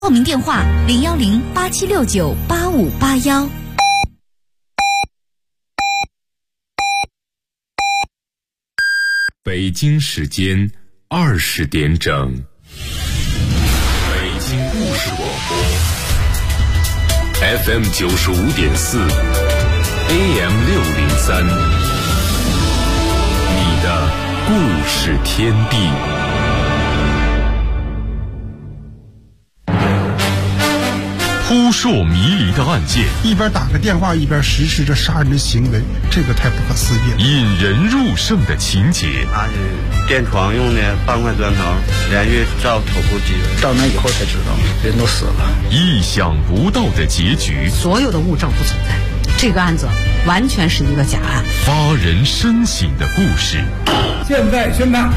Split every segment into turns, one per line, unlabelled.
报名电话010-8769-8581。
北京时间20点整，北京故事广播 FM 95.4 AM 603，你的故事天地。扑朔迷离的案件，
一边打个电话一边实施着杀人的行为，这个太不可思议了。
引人入胜的情节，
他是电窗用的半块砖头连续照头部击，
到那以后才知道人都死了。
意想不到的结局，
所有的物证不存在，这个案子完全是一个假案。
发人深省的故事，
现在宣判，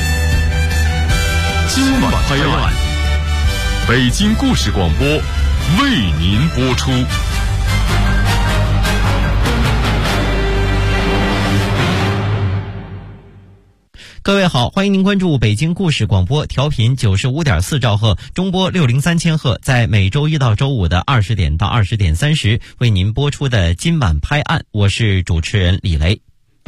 今晚拍案，北京故事广播为您播出。
各位好，欢迎您关注北京故事广播，调频95.4兆赫，中波603千赫，在每周一到周五的20点到20点30为您播出的今晚拍案，我是主持人李雷。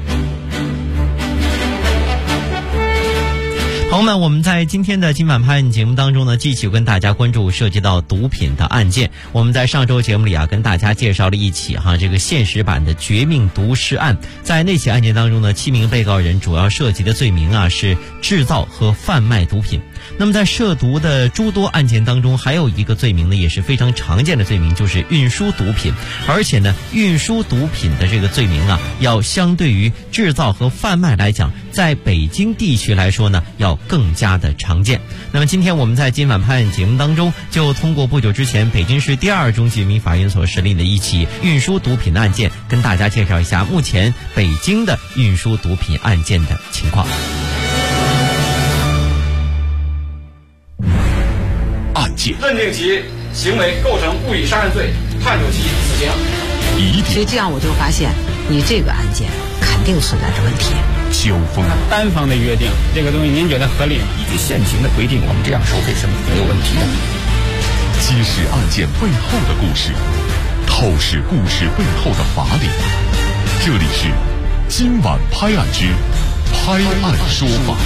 朋友们，我们在今天的今晚拍案节目当中呢，继续跟大家关注涉及到毒品的案件。我们在上周节目里跟大家介绍了一起这个现实版的绝命毒尸案。在那起案件当中呢，7名被告人主要涉及的罪名是制造和贩卖毒品。那么在涉毒的诸多案件当中，还有一个罪名呢，也是非常常见的罪名，就是运输毒品。而且呢，运输毒品的这个罪名要相对于制造和贩卖来讲，在北京地区来说呢，要更加的常见。那么今天我们在今晚拍案节目当中，就通过不久之前北京市第2中级人民法院所审理的一起运输毒品的案件，跟大家介绍一下目前北京的运输毒品案件的情况。
认定其行为构成故意杀人罪，判处其死刑。
所以这样我就发现，你这个案件肯定存在着问题。
秋风
单方的约定，这个东西您觉得合理吗？
依据现行的规定，我们这样收费是没有问题的。
揭示案件背后的故事，透视故事背后的法理。这里是今晚拍案之拍案说法。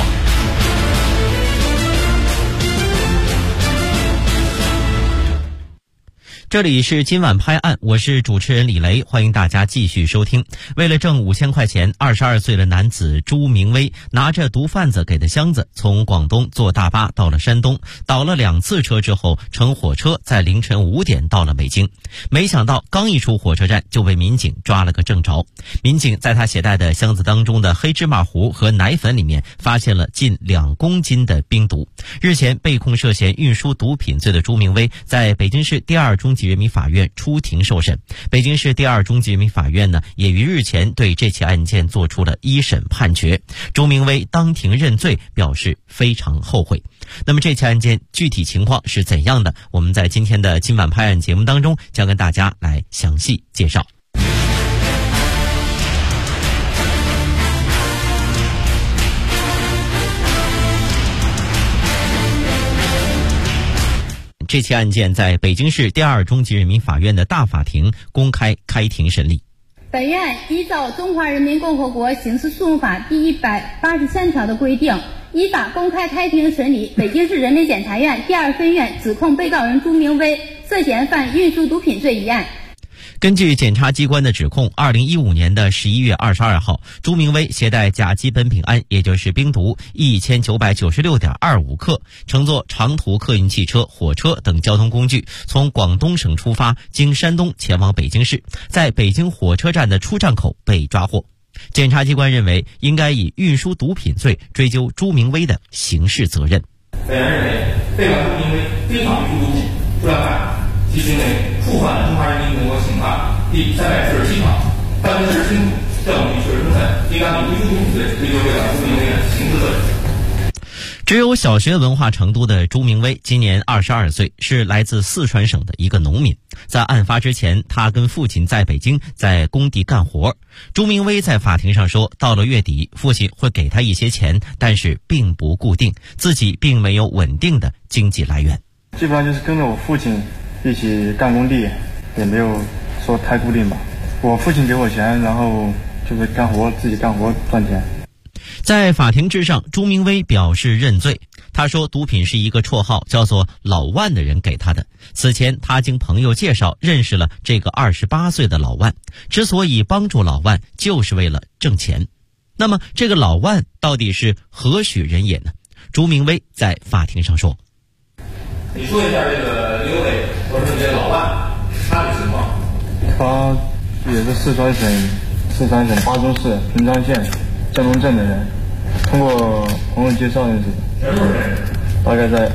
这里是今晚拍案，我是主持人李雷，欢迎大家继续收听。为了挣5000块钱，22岁的男子朱明威拿着毒贩子给的箱子，从广东坐大巴到了山东，倒了2次车之后，乘火车在凌晨5点到了北京。没想到刚一出火车站就被民警抓了个正着。民警在他携带的箱子当中的黑芝麻糊和奶粉里面发现了近2公斤的冰毒。日前被控涉嫌运输毒品罪的朱明威在北京市第2中级人民法院出庭受审。北京市第2中级人民法院呢，也于日前对这起案件做出了一审判决。朱明威当庭认罪，表示非常后悔。那么这起案件具体情况是怎样的？我们在今天的今晚拍案节目当中将跟大家来详细介绍。这起案件在北京市第2中级人民法院的大法庭公开开庭审理。
本院依照《中华人民共和国刑事诉讼法》第183条的规定，依法公开开庭审理北京市人民检察院第2分院指控被告人朱明威涉嫌犯运输毒品罪一案。
根据检察机关的指控，2015年的11月22号，朱明威携带甲基苯丙胺，也就是冰毒1996.25克，乘坐长途客运汽车、火车等交通工具，从广东省出发，经山东前往北京市，在北京火车站的出站口被抓获。检察机关认为，应该以运输毒品罪追究朱明威的刑事责任。
本院认为，被告朱明威非法运输毒品出来犯，其行为触犯了《中华人民共和国刑法》第347条，犯罪事实清楚，证据确实充分，应当以运输毒品罪追究被告朱明威的刑事责任。
只有小学文化程度的朱明威今年22岁，是来自四川省的一个农民。在案发之前，他跟父亲在北京在工地干活。朱明威在法庭上说，到了月底，父亲会给他一些钱，但是并不固定，自己并没有稳定的经济来源。
基本上就是跟着我父亲一起干工地，也没有说太固定吧。我父亲给我钱，然后就是自己干活赚钱。
在法庭之上，朱明威表示认罪。他说毒品是一个绰号叫做老万的人给他的。此前他经朋友介绍认识了这个28岁的老万，之所以帮助老万就是为了挣钱。那么这个老万到底是何许人也呢？朱明威在法庭上说：
你说一下这个刘伟或者这个老万他的情况。
他也是四川省巴中市平昌县江龙镇的人，通过朋友介绍认识的，大概在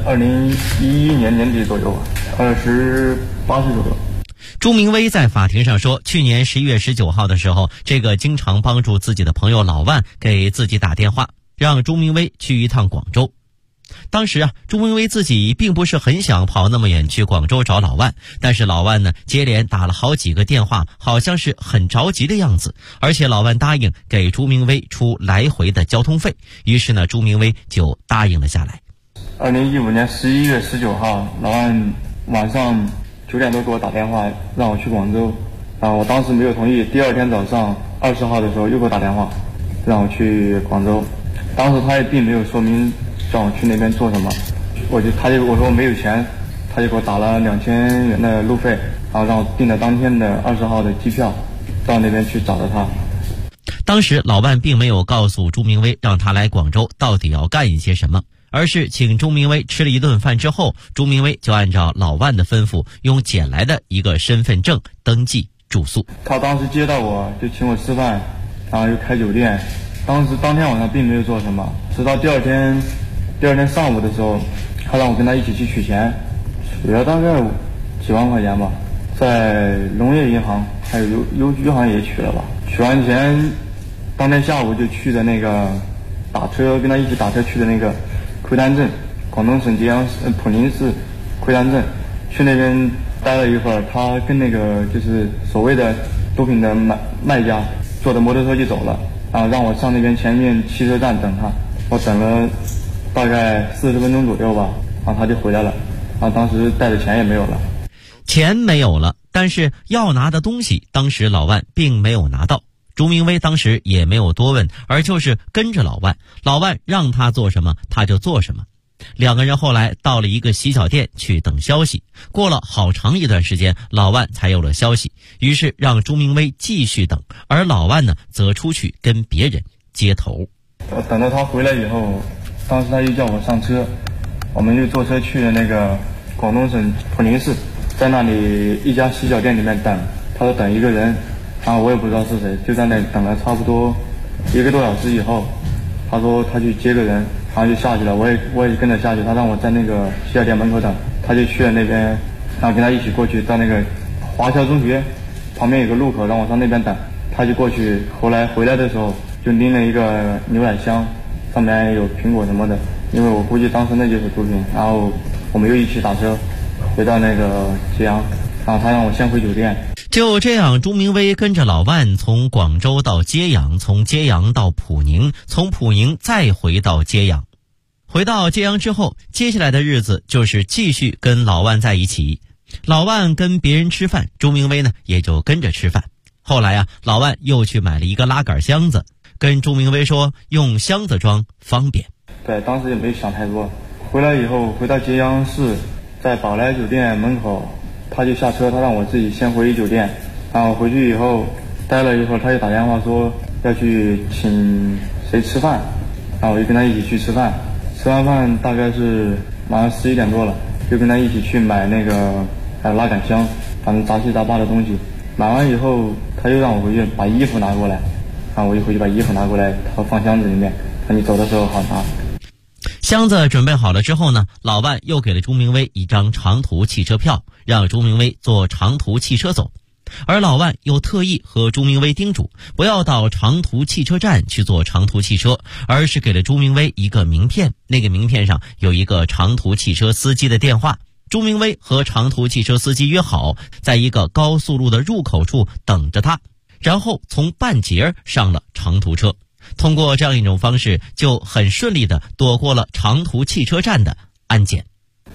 2011年年底左右吧，28岁左右。
朱明威在法庭上说，去年11月19号的时候，这个经常帮助自己的朋友老万给自己打电话，让朱明威去一趟广州。当时朱明威自己并不是很想跑那么远去广州找老万，但是老万呢接连打了好几个电话，好像是很着急的样子，而且老万答应给朱明威出来回的交通费，于是呢朱明威就答应了下来。
2015年11月19号，老万晚上9点多给我打电话让我去广州，然后我当时没有同意。第二天早上20号的时候又给我打电话让我去广州，当时他也并没有说明让我去那边做什么，我说我没有钱，他就给我打了2000元的路费，然后让我订了当天的20号的机票到那边去找着他。
当时老万并没有告诉朱明威让他来广州到底要干一些什么，而是请朱明威吃了一顿饭之后，朱明威就按照老万的吩咐用捡来的一个身份证登记住宿。
他当时接到我就请我吃饭，然后又开酒店，当天晚上并没有做什么，直到第二天上午的时候，他让我跟他一起去取钱，取了大概几万块钱吧，在农业银行还有邮局好像也取了吧。取完钱当天下午就去的那个跟他一起打车去的那个奎丹镇，广东省揭阳普宁市奎丹镇，去那边待了一会儿，他跟那个就是所谓的毒品的卖家坐着摩托车就走了，然后让我上那边前面汽车站等他，我等了大概40分钟左右吧，然后他就回来了，然后当时带的钱也没有了。
钱没有了，但是要拿的东西当时老万并没有拿到。朱明威当时也没有多问，而就是跟着老万，老万让他做什么他就做什么。两个人后来到了一个洗脚店去等消息，过了好长一段时间，老万才有了消息，于是让朱明威继续等，而老万呢则出去跟别人接头。
等到他回来以后，当时他又叫我上车，我们又坐车去了那个广东省普宁市，在那里一家洗脚店里面等，他说等一个人，然后我也不知道是谁，就在那里等了差不多1个多小时以后，他说他去接个人，然后就下去了，我也跟着下去，他让我在那个洗脚店门口等，他就去了那边，然后跟他一起过去到那个华侨中学旁边有个路口，让我上那边等，他就过去，后来回来的时候就拎了一个牛奶箱，上面有苹果什么的，因为我估计当时那就是毒品，然后我们又一起打车回到那个揭阳，然后他让我先回酒店。
就这样，朱明威跟着老万从广州到揭阳，从揭阳到普宁，从普宁再回到揭阳。回到揭阳之后，接下来的日子就是继续跟老万在一起。老万跟别人吃饭，朱明威呢也就跟着吃饭。后来老万又去买了一个拉杆箱子，跟朱明威说用箱子装方便。
对，当时也没想太多。回来以后回到揭阳市，在宝来酒店门口，他就下车，他让我自己先回酒店，然后回去以后待了一会儿，他就打电话说要去请谁吃饭，然后我就跟他一起去吃饭。吃完饭大概是晚上11点多了，就跟他一起去买那个还有拉杆箱，反正杂七杂八的东西。买完以后他又让我回去把衣服拿过来，然后我就回去把衣服拿过来，他放箱子里面，他你走的时候好拿。
箱子准备好了之后呢，老万又给了朱明威一张长途汽车票，让朱明威坐长途汽车走。而老万又特意和朱明威叮嘱不要到长途汽车站去坐长途汽车，而是给了朱明威一个名片，那个名片上有一个长途汽车司机的电话。朱明威和长途汽车司机约好在一个高速路的入口处等着他，然后从半截上了长途车。通过这样一种方式，就很顺利地躲过了长途汽车站的安检。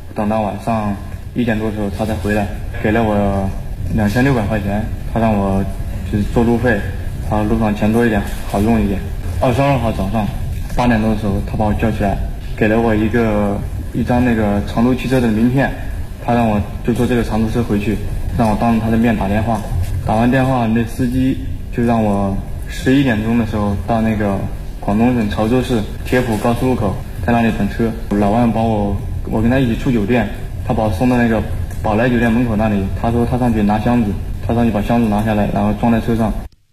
等到晚上1点多的时候他才回来，给了我2600块钱，他让我就是做路费，路上钱多一点，好用一点。22号早上8点多的时候，他把我叫起来，给了我一张那个长途汽车的名片，他让我就坐这个长途车回去，让我当着他的面打电话。打完电话，那司机就让我11点钟的时候到那个广东省潮州市铁浦高速路口，在那里等车。老万把我跟他一起出酒店，他把我送到那个宝来酒店门口那里，他说他上去拿箱子，他上去把箱子拿下来，然后装在车上。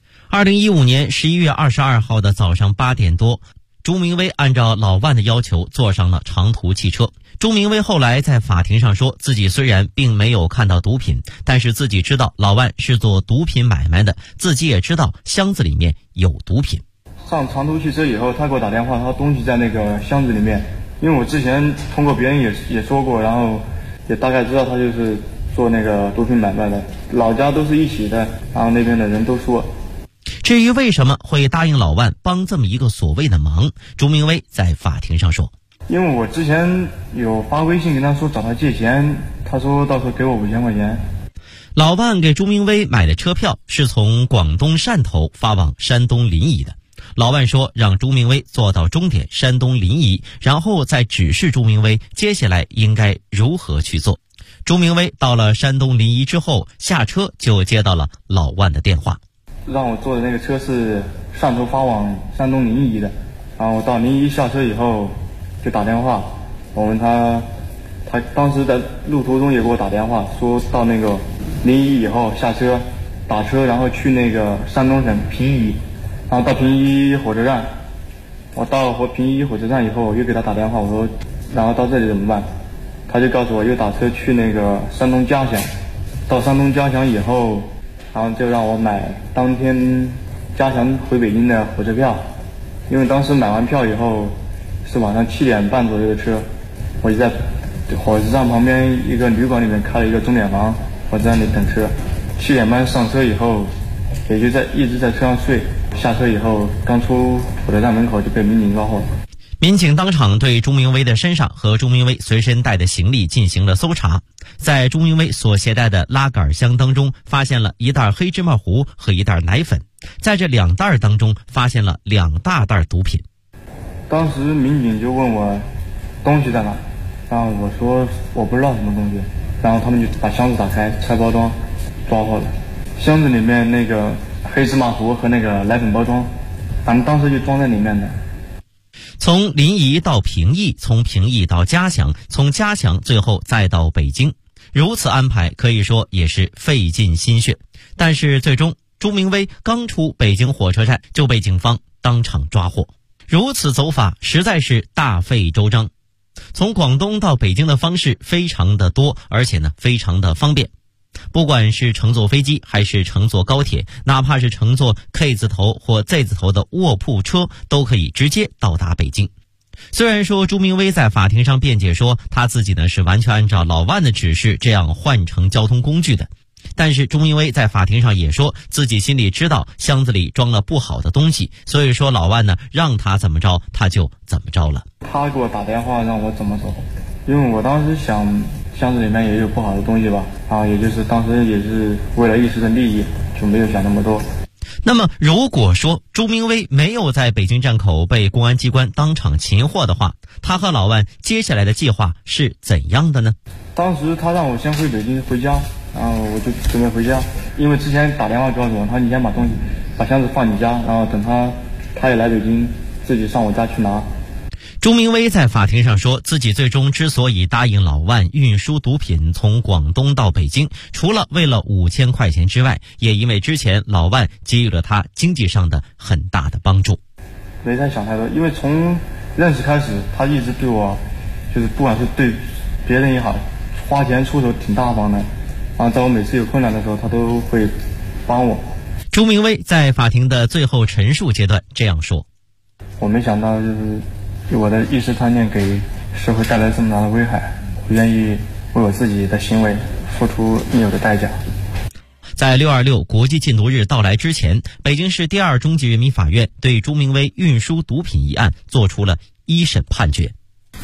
2015年11月22号的早上8点多，朱明威按照老万的要求坐上了长途汽车。朱明威后来在法庭上说，自己虽然并没有看到毒品，但是自己知道老万是做毒品买卖的，自己也知道箱子里面有毒品。
上长途汽车以后，他给我打电话，他东西在那个箱子里面。因为我之前通过别人也说过，然后也大概知道他就是做那个毒品买卖的，老家都是一起的，然后那边的人都说。
至于为什么会答应老万帮这么一个所谓的忙，朱明威在法庭上说，
因为我之前有发微信跟他说找他借钱，他说到时候给我5000块钱。
老万给朱明威买的车票是从广东汕头发往山东临沂的。老万说让朱明威坐到终点山东临沂，然后再指示朱明威接下来应该如何去做。朱明威到了山东临沂之后，下车就接到了老万的电话，
让我坐的那个车是汕头发往山东临沂的。然后到临沂下车以后就打电话，我问他当时在路途中也给我打电话，说到那个临沂以后下车打车，然后去那个山东省平邑，然后到平邑火车站。我到了平邑火车站以后，我又给他打电话，我说然后到这里怎么办，他就告诉我又打车去那个山东嘉祥。到山东嘉祥以后，然后就让我买当天嘉祥回北京的火车票。因为当时买完票以后是晚上7点半左右的车，我就在火车站旁边一个旅馆里面开了一个钟点房，我在那里等车。7点半上车以后，也就一直在车上睡。下车以后，刚出火车站门口就被民警抓获。
民警当场对朱明威的身上和朱明威随身带的行李进行了搜查，在朱明威所携带的拉杆箱当中发现了一袋黑芝麻糊和一袋奶粉，在这2袋当中发现了2大袋毒品。
当时民警就问我东西在哪，然后我说我不知道什么东西，然后他们就把箱子打开拆包装，抓获了。箱子里面那个黑芝麻糊和那个奶粉包装，反正当时就装在里面的。
从临沂到平邑，从平邑到嘉祥，从嘉祥最后再到北京，如此安排可以说也是费尽心血。但是最终朱明威刚出北京火车站就被警方当场抓获，如此走法实在是大费周章。从广东到北京的方式非常的多，而且呢非常的方便。不管是乘坐飞机还是乘坐高铁，哪怕是乘坐 K 字头或 Z 字头的卧铺车，都可以直接到达北京。虽然说朱明威在法庭上辩解说他自己呢是完全按照老万的指示这样换乘交通工具的，但是朱明威在法庭上也说自己心里知道箱子里装了不好的东西，所以说老万呢让他怎么着他就怎么着了。
他给我打电话让我怎么走，因为我当时想箱子里面也有不好的东西吧，然后也就是当时也是为了一时的利益，就没有想那么多。
那么如果说朱明威没有在北京站口被公安机关当场擒获的话，他和老万接下来的计划是怎样的呢？
当时他让我先回北京回家，然后我就准备回家，因为之前打电话告诉我，他说你先把箱子放你家，然后等他也来北京自己上我家去拿。
朱明威在法庭上说，自己最终之所以答应老万运输毒品从广东到北京，除了为了5000块钱之外，也因为之前老万给予了他经济上的很大的帮助。
没太想太多，因为从认识开始，他一直对我，就是不管是对别人也好，花钱出手挺大方的，然后在我每次有困难的时候，他都会帮我。
朱明威在法庭的最后陈述阶段这样说：
我没想到就是我的一时贪念给社会带来这么大的危害，我愿意为我自己的行为付出应有的代价。
在626国际禁毒日到来之前，北京市第2中级人民法院对朱明威运输毒品一案作出了1审判决。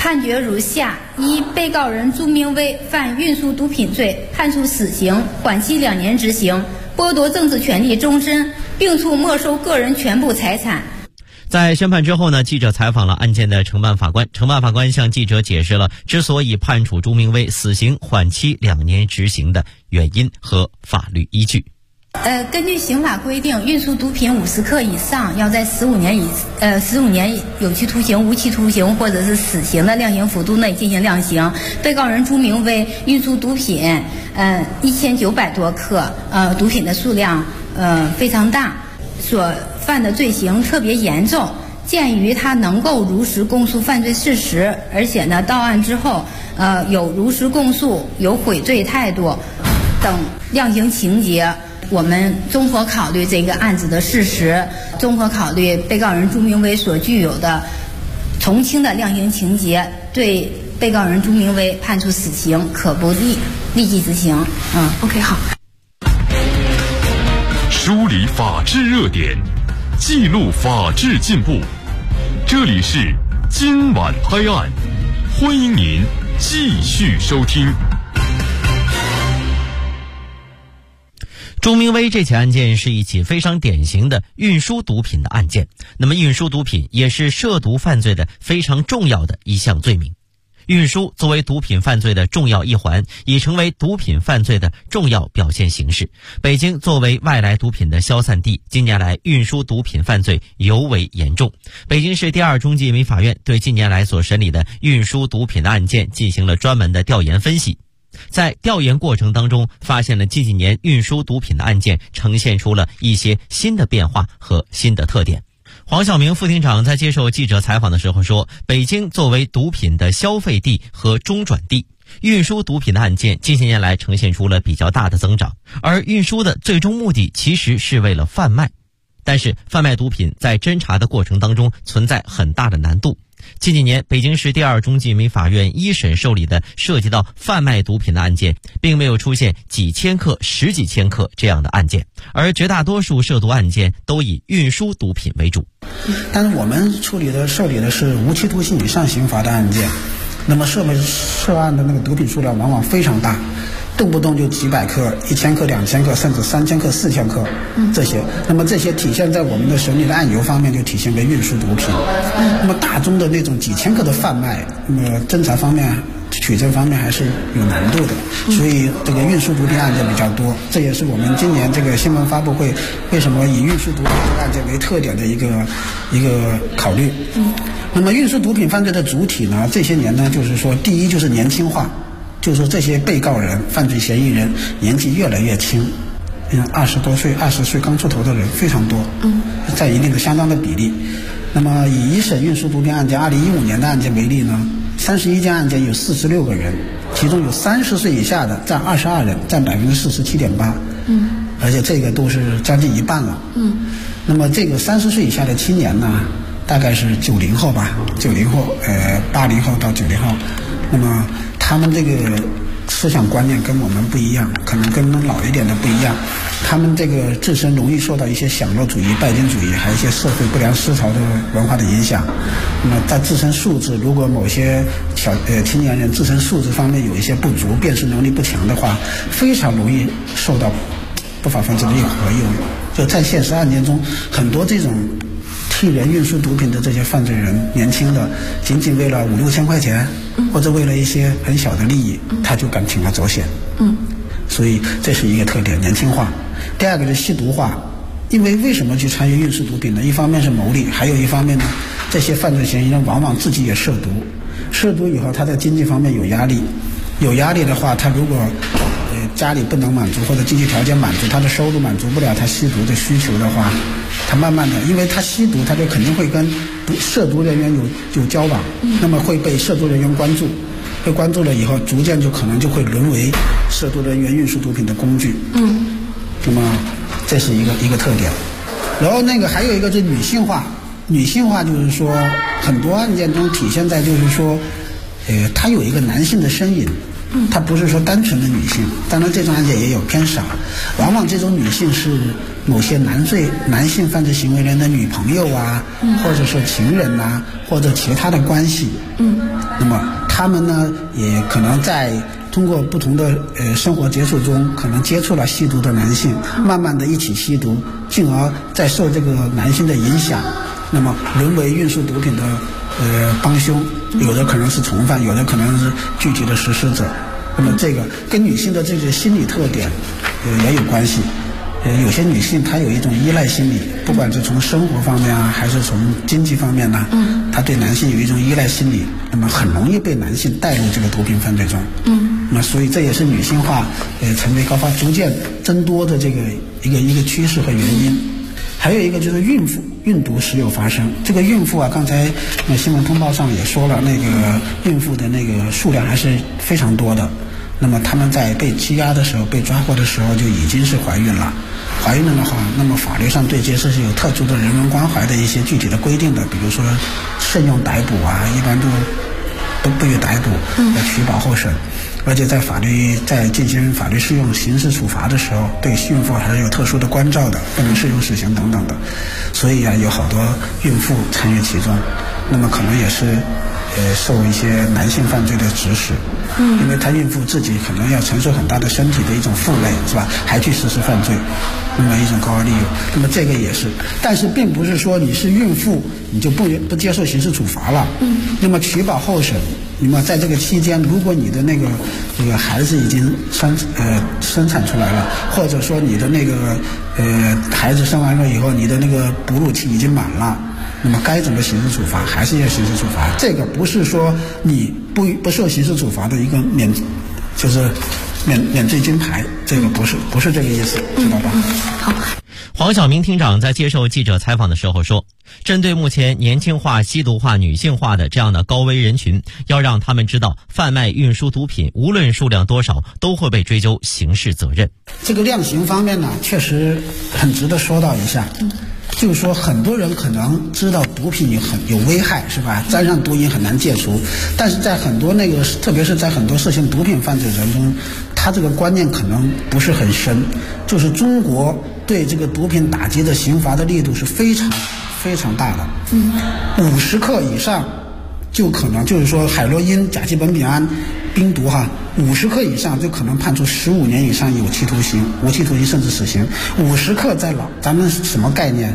判决如下：一、被告人朱明威犯运输毒品罪，判处死刑，缓期2年执行，剥夺政治权利终身，并处没收个人全部财产。
在宣判之后呢，记者采访了案件的承办法官，承办法官向记者解释了之所以判处朱明威死刑缓期2年执行的原因和法律依据。
根据刑法规定，运输毒品50克以上要在15年有期徒刑、无期徒刑或者是死刑的量刑幅度内进行量刑。被告人朱明威运输毒品1900多克，毒品的数量非常大，所犯的罪行特别严重。鉴于他能够如实供述犯罪事实，而且呢到案之后有如实供述、有悔罪态度等量刑情节，我们综合考虑这个案子的事实，综合考虑被告人朱明威所具有的从轻的量刑情节，对被告人朱明威判处死刑，可不立即执行。OK， 好。
梳理法治热点，记录法治进步。这里是今晚拍案，欢迎您继续收听。
朱明威这起案件是一起非常典型的运输毒品的案件。那么运输毒品也是涉毒犯罪的非常重要的一项罪名。运输作为毒品犯罪的重要一环，已成为毒品犯罪的重要表现形式。北京作为外来毒品的消散地，近年来运输毒品犯罪尤为严重。北京市第2中级人民法院对近年来所审理的运输毒品的案件进行了专门的调研分析。在调研过程当中，发现了近几年运输毒品的案件呈现出了一些新的变化和新的特点。黄晓明副厅长在接受记者采访的时候说，北京作为毒品的消费地和中转地，运输毒品的案件近些年来呈现出了比较大的增长，而运输的最终目的其实是为了贩卖。但是贩卖毒品在侦查的过程当中存在很大的难度。近几年，北京市第2中级人民法院一审受理的涉及到贩卖毒品的案件，并没有出现几千克、十几千克这样的案件，而绝大多数涉毒案件都以运输毒品为主。
但是我们受理的是无期徒刑以上刑罚的案件，那么涉案的那个毒品数量往往非常大，动不动就几百克、1000克、2000克，甚至3000克、4000克这些。那么这些体现在我们的审理的案由方面，就体现为运输毒品。那么大宗的那种几千克的贩卖，那么侦查方面、取证方面还是有难度的，所以这个运输毒品案件比较多。这也是我们今年这个新闻发布会为什么以运输毒品案件为特点的一个考虑。那么运输毒品犯罪的主体呢，这些年呢，就是说，第一就是年轻化。就是说这些被告人、犯罪嫌疑人年纪越来越轻，20多岁、20岁刚出头的人非常多，在一定的相当的比例。那么以一审运输毒品案件2015年的案件为例呢，31件案件有46个人，其中有30岁以下的占22人，占47.8%，而且这个都是将近一半了。那么这个30岁以下的青年呢，大概是90后吧，90后，80后到90后，那么他们这个思想观念跟我们不一样，可能跟我们老一点的不一样。他们这个自身容易受到一些享乐主义、拜金主义，还有一些社会不良思潮的文化的影响。那么在自身素质，如果某些青年人自身素质方面有一些不足，辨识能力不强的话，非常容易受到不法分子的一个合诱。就在现实案件中，很多这种替人运输毒品的这些犯罪人，年轻的仅仅为了5、6千块钱，或者为了一些很小的利益，他就敢铤而走险。所以这是一个特点，年轻化。第二个是吸毒化，因为什么去参与运输毒品呢？一方面是牟利，还有一方面呢，这些犯罪嫌疑人往往自己也涉毒，涉毒以后他在经济方面有压力，有压力的话，他如果家里不能满足，或者经济条件满足，他的收入满足不了他吸毒的需求的话，他慢慢的，因为他吸毒，他就肯定会跟涉毒人员有交往，那么会被涉毒人员关注，被关注了以后，逐渐就可能就会沦为涉毒人员运输毒品的工具。那么这是一个特点。然后还有一个是女性化，女性化就是说很多案件中体现在就是说，他有一个男性的身影， 它不是说单纯的女性，当然这种案件也有偏少，往往这种女性是某些男性犯罪行为人的女朋友啊，或者说情人啊，或者其他的关系。那么他们呢，也可能在通过不同的生活接触中，可能接触了吸毒的男性，慢慢的一起吸毒，进而再受这个男性的影响，那么沦为运输毒品的帮凶，有的可能是从犯，有的可能是具体的实施者。那么这个跟女性的这个心理特点也有关系。有些女性她有一种依赖心理，不管是从生活方面啊，还是从经济方面呢，她对男性有一种依赖心理，那么很容易被男性带入这个毒品犯罪中。那么所以这也是女性化成为高发逐渐增多的这个一个趋势和原因。还有一个就是孕毒时有发生。这个孕妇啊，刚才新闻通报上也说了，那个孕妇的那个数量还是非常多的。那么他们在被羁押的时候，被抓获的时候就已经是怀孕了。怀孕了的话，那么法律上对这是有特殊的人文关怀的一些具体的规定的，比如说慎用逮捕啊，一般都不予逮捕，要取保候审。而且在进行法律适用刑事处罚的时候，对孕妇还是有特殊的关照的，不能适用死刑等等的。所以啊，有好多孕妇参与其中，那么可能也是受一些男性犯罪的指使，因为她孕妇自己可能要承受很大的身体的一种负累，是吧？还去实施犯罪，那么一种高额利用。那么这个也是，但是并不是说你是孕妇你就不接受刑事处罚了。那么取保候审。那么在这个期间，如果你的这个孩子已经生产出来了，或者说你的孩子生完了以后，你的那个哺乳期已经满了，那么该怎么刑事处罚还是要刑事处罚。这个不是说你不受刑事处罚的一个免罪金牌，这个不是这个意思，知道吧？
好。
黄晓明厅长在接受记者采访的时候说，针对目前年轻化、吸毒化、女性化的这样的高危人群，要让他们知道贩卖运输毒品无论数量多少都会被追究刑事责任。
这个量刑方面呢，确实很值得说到一下。就是说很多人可能知道毒品有危害，是吧？沾上毒瘾很难戒除，但是在很多特别是在很多涉嫌毒品犯罪人中，他这个观念可能不是很深。就是中国对这个毒品打击的刑罚的力度是非常非常大的，50克以上就可能，就是说海洛因、甲基苯丙胺、冰毒50克以上就可能判处15年以上有期徒刑、无期徒刑甚至死刑。50克在咱们什么概念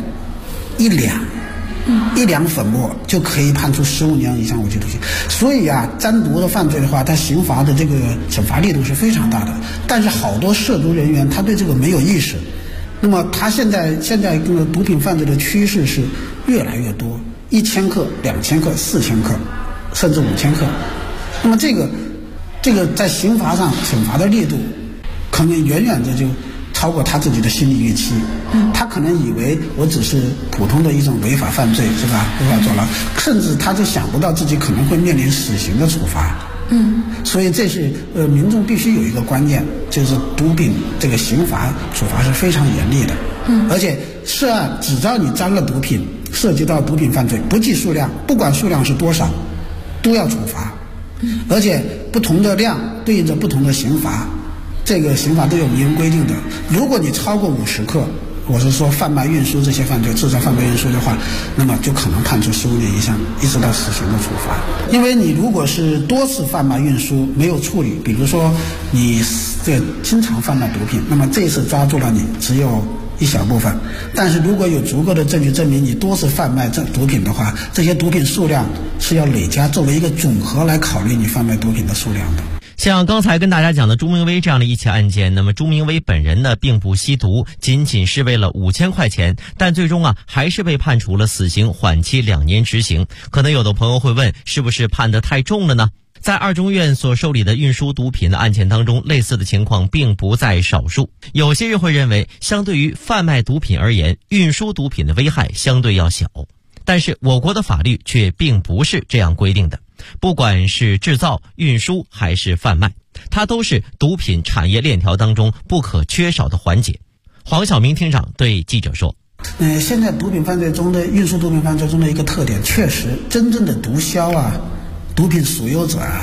？1两粉末就可以判处15年以上无期徒刑。所以啊，沾毒的犯罪的话，它刑罚的这个惩罚力度是非常大的。但是好多涉毒人员他对这个没有意识。那么他现在这个毒品犯罪的趋势是越来越多，1000克、2000克、4000克，甚至5000克。那么这个在刑罚上惩罚的力度，可能远远的就超过他自己的心理预期。他可能以为我只是普通的一种违法犯罪，是吧？违法坐牢，甚至他就想不到自己可能会面临死刑的处罚。所以这是民众必须有一个观念，就是毒品这个刑罚处罚是非常严厉的。而且涉案只要你沾了毒品，涉及到毒品犯罪，不计数量，不管数量是多少，都要处罚。而且不同的量对应着不同的刑罚，这个刑法都有明文规定的。如果你超过50克，我是说贩卖运输这些犯罪，制造贩卖运输的话，那么就可能判处15年以上一直到死刑的处罚。因为你如果是多次贩卖运输没有处理，比如说你经常贩卖毒品，那么这一次抓住了你只有一小部分，但是如果有足够的证据证明你多次贩卖毒品的话，这些毒品数量是要累加作为一个总和来考虑你贩卖毒品的数量的。
像刚才跟大家讲的朱明威这样的一起案件，那么朱明威本人呢并不吸毒，仅仅是为了5000块钱，但最终还是被判处了死刑，缓期2年执行。可能有的朋友会问，是不是判得太重了呢？在二中院所受理的运输毒品的案件当中，类似的情况并不在少数。有些人会认为，相对于贩卖毒品而言，运输毒品的危害相对要小。但是我国的法律却并不是这样规定的。不管是制造、运输还是贩卖，它都是毒品产业链条当中不可缺少的环节。黄晓明厅长对记者说，
现在毒品犯罪中的运输毒品犯罪中的一个特点，确实真正的毒枭毒品所有者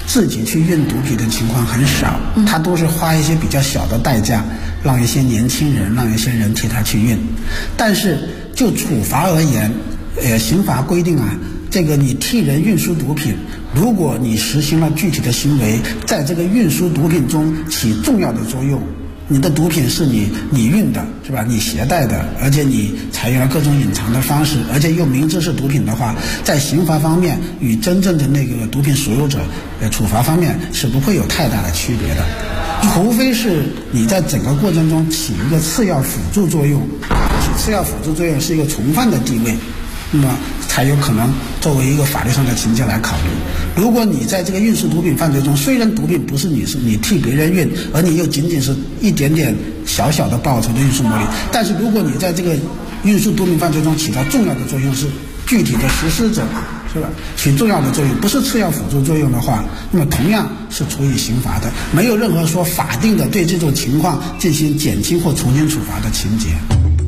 自己去运毒品的情况很少，他都是花一些比较小的代价，让一些年轻人，让一些人替他去运。但是就处罚而言，刑法规定啊，这个你替人运输毒品，如果你实行了具体的行为，在这个运输毒品中起重要的作用，你的毒品是你运的，是吧？你携带的，而且你采用了各种隐藏的方式，而且又明知是毒品的话，在刑罚方面与真正的那个毒品所有者处罚方面是不会有太大的区别的，除非是你在整个过程中起一个次要辅助作用，起次要辅助作用是一个从犯的地位，那么才有可能作为一个法律上的情节来考虑。如果你在这个运输毒品犯罪中，虽然毒品不是你替别人运，而你又仅仅是一点点小小的报酬的运输牟利，但是如果你在这个运输毒品犯罪中起到重要的作用，是具体的实施者，是吧？起重要的作用，不是次要辅助作用的话，那么同样是处以刑罚的，没有任何说法定的对这种情况进行减轻或从轻处罚的情节。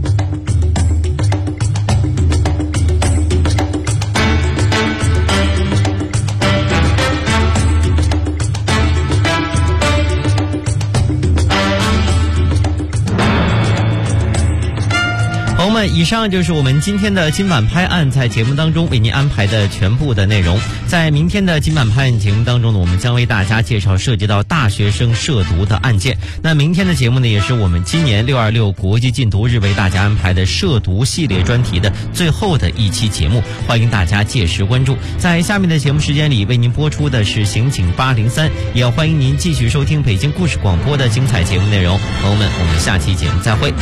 朋友们，以上就是我们今天的今晚拍案在节目当中为您安排的全部的内容。在明天的今晚拍案节目当中呢，我们将为大家介绍涉及到大学生涉毒的案件。那明天的节目呢，也是我们今年626国际禁毒日为大家安排的涉毒系列专题的最后的一期节目，欢迎大家届时关注。在下面的节目时间里为您播出的是刑警803，也要欢迎您继续收听北京故事广播的精彩节目内容。朋友们，我们下期节目再会。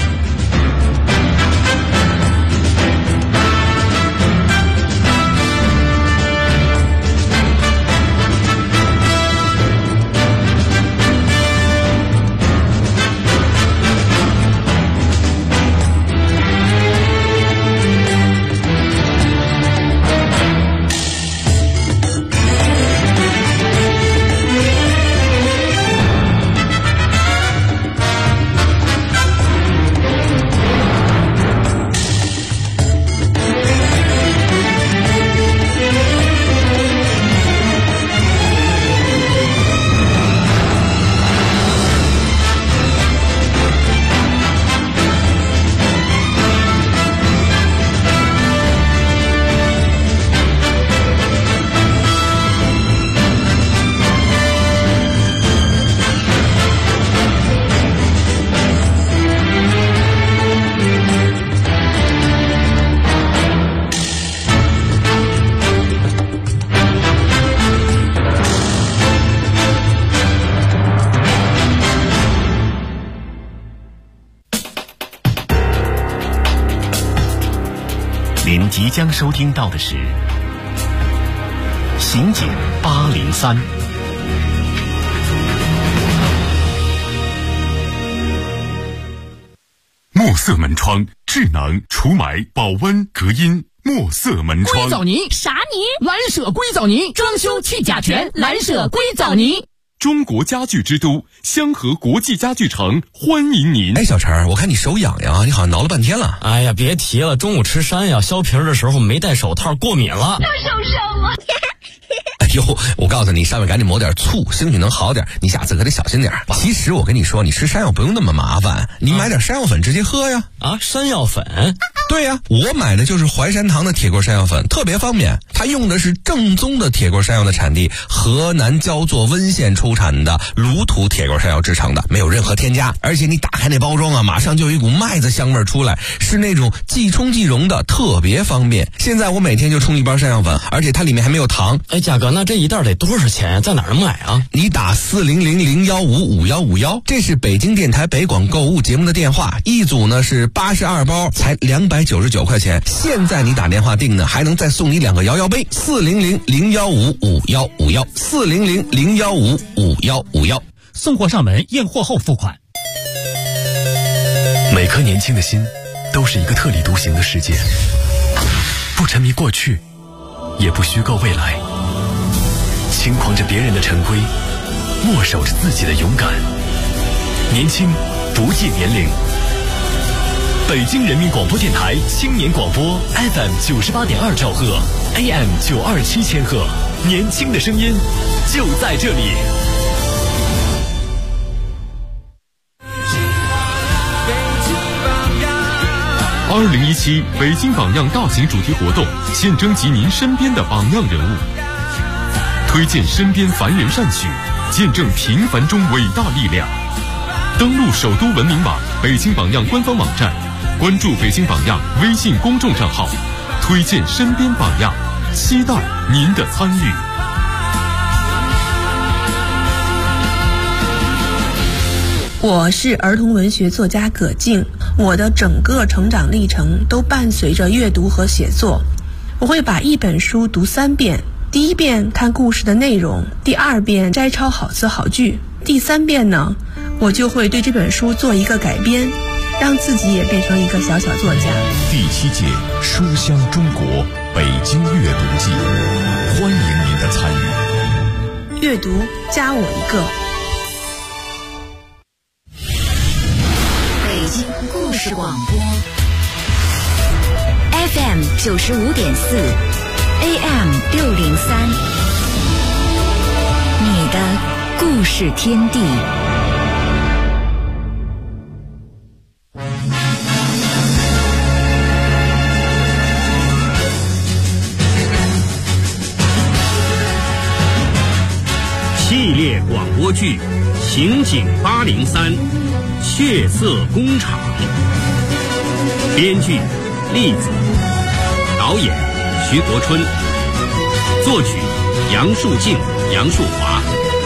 您即将收听到的是《刑警803》。墨色门窗，智能除霾、保温、隔音。墨色门窗。
硅藻泥啥泥？蓝舍硅藻泥，装修去甲醛，蓝舍硅藻泥。
中国家具之都香河国际家具城欢迎您。
哎，小陈，我看你手痒痒，你好像挠了半天了。
哎呀，别提了，中午吃山药削皮的时候没戴手套，过敏了。
又受伤了。
哎呦，我告诉你，上面赶紧抹点醋，兴许能好点。你下次可得小心点。其实我跟你说，你吃山药不用那么麻烦，你买点山药粉直接喝呀。
啊，山药粉？
对呀，我买的就是淮山堂的铁锅山药粉，特别方便。它用的是正宗的铁锅山药的产地河南焦作温县出产的卤土铁锅山药制成的，没有任何添加。而且你打开那包装啊，马上就有一股麦子香味出来，是那种即冲即溶的，特别方便。现在我每天就冲一包山药粉，而且它里面还没有糖。
哎，嘉哥，那这一袋得多少钱呀？在哪儿能买啊？
你打400-015-5151，这是北京电台北广购物节目的电话，一组呢是82包，才299块钱。现在你打电话订呢，还能再送你2个摇摇杯。400-015-5151，400-015-5151，
送货上门，验货后付款。
每颗年轻的心都是一个特立独行的世界，不沉迷过去，也不虚构未来，轻狂着别人的陈规，默守着自己的勇敢。年轻不计年龄。北京人民广播电台青年广播 FM 98.2兆赫 AM 927千赫。 年轻的声音就在这里。2017北京榜样大型主题活动现征集您身边的榜样人物，推荐身边凡人善举，见证平凡中伟大力量。登录首都文明网北京榜样官方网站，关注北京榜样微信公众账号，推荐身边榜样，期待您的参与。
我是儿童文学作家葛静，我的整个成长历程都伴随着阅读和写作。我会把一本书读3遍，第1遍看故事的内容，第2遍摘抄好词好句，第3遍呢，我就会对这本书做一个改编，让自己也变成一个小小作家。
第7届书香中国北京阅读季，欢迎您的参与。
阅读加我一个。
北京故事广播 FM 95.4 AM 603，你的故事天地。
系列广播剧《刑警803》血色工厂，编剧栗子，导演徐国春，作曲杨树静、杨树华。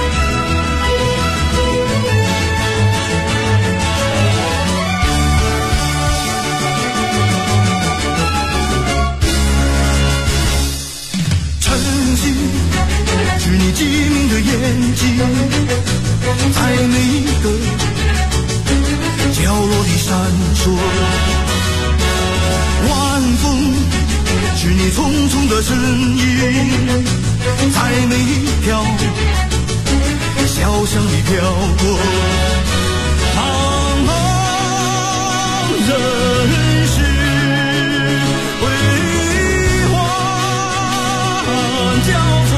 晨曦是你机灵的眼睛，在每一个角落里闪烁。晚风是你匆匆的身影，在每一条小巷里飘过。茫茫人世辉煌交错，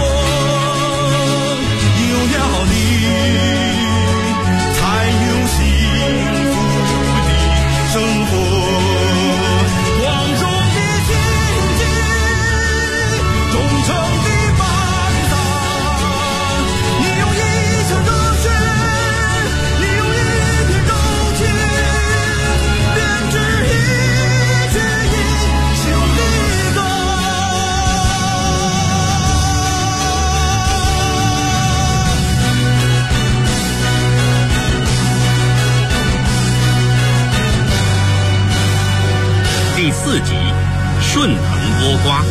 有了你才有幸福的生活。光荣的心境，忠诚的班长，你用一腔热血，你用一片柔情，编织一曲英雄的歌。
第4集顺藤摸瓜。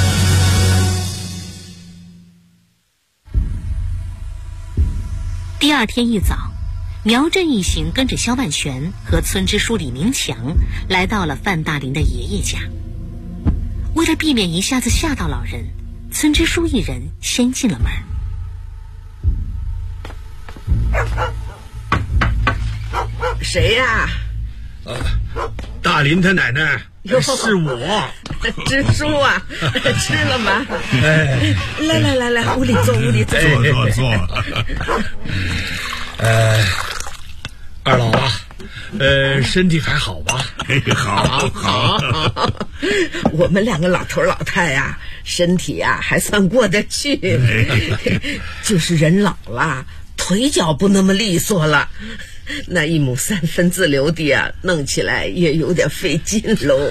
第2天一早，苗振一行跟着肖万全和村支书李明强来到了范大林的爷爷家。为了避免一下子吓到老人，村支书一人先进了门。
谁呀？
大林他奶奶是我。
支书啊，吃了吗？来，屋里坐，屋里坐。
坐。二老啊，身体还好吧？
好。我们2个老头老太呀，身体呀还算过得去，就是人老了，腿脚不那么利索了。那1亩3分自留地啊，弄起来也有点费劲喽。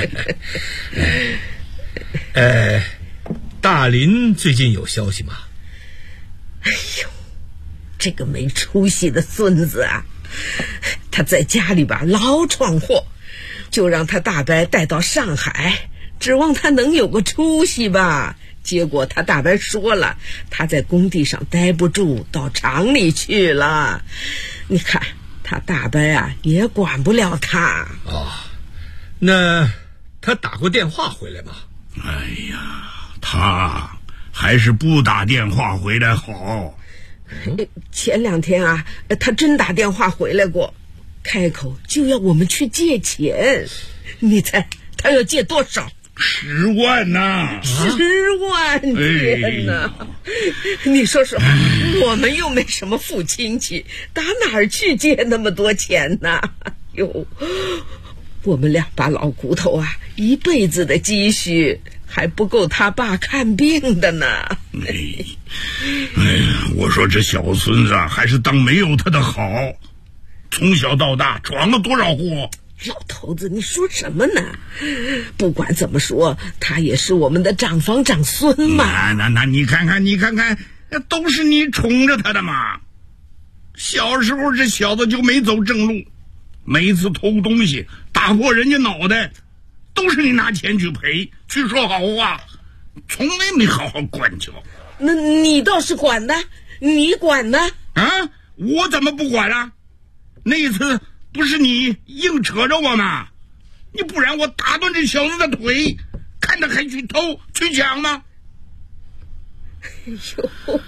大林最近有消息吗？
哎呦，这个没出息的孙子啊，他在家里吧老闯祸，就让他大伯带到上海，指望他能有个出息吧。结果他大伯说了，他在工地上待不住，到厂里去了。你看他大伯啊也管不了他。
那他打过电话回来吗？
哎呀，他还是不打电话回来好。
前2天啊，他真打电话回来过，开口就要我们去借钱。你猜他要借多少？
10万呐
！10万！天哪！你说说，我们又没什么富亲戚，打哪儿去借那么多钱呢？哟，我们2把老骨头啊，一辈子的积蓄还不够他爸看病的呢。
哎呀，我说这小孙子还是当没有他的好，从小到大闯了多少祸。
老头子，你说什么呢？不管怎么说，他也是我们的长房长孙嘛。
那你看看，都是你宠着他的嘛。小时候这小子就没走正路，每次偷东西打破人家脑袋，都是你拿钱去赔，去说好话，从来没好好管教。
那你倒是管的，你管呢？
啊，我怎么不管了？那一次不是你硬扯着我吗？你不然我打断这小子的腿，看他还去偷去抢吗？
哎呦，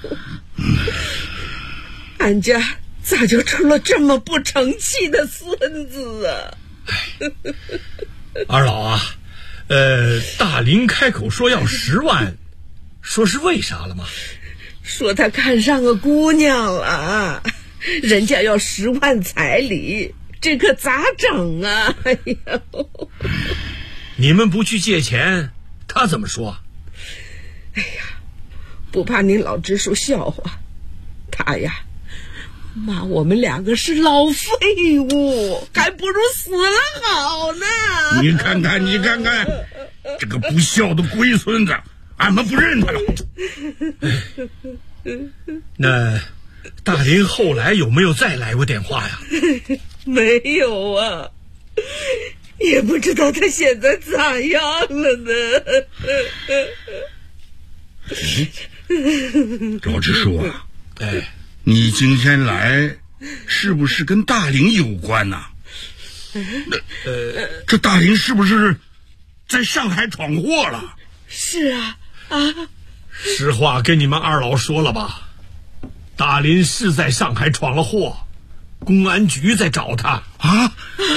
俺家咋就出了这么不成器的孙子啊？
二老啊，大林开口说要10万，说是为啥了吗？
说他看上个姑娘了，人家要10万彩礼，这可咋整啊？哎呀，
你们不去借钱，他怎么说？
哎呀，不怕您老支书笑话，他呀骂我们2个是老废物，还不如死了好呢。
你看看，这个不孝的龟孙子，俺们不认他了。
那大林后来有没有再来过电话呀？
没有啊，也不知道他现在咋样了呢。
老支书啊，你今天来是不是跟大林有关呢？这大林是不是在上海闯祸了？
是啊，
实话跟你们二老说了吧，大林是在上海闯了祸，公安局在找他
啊。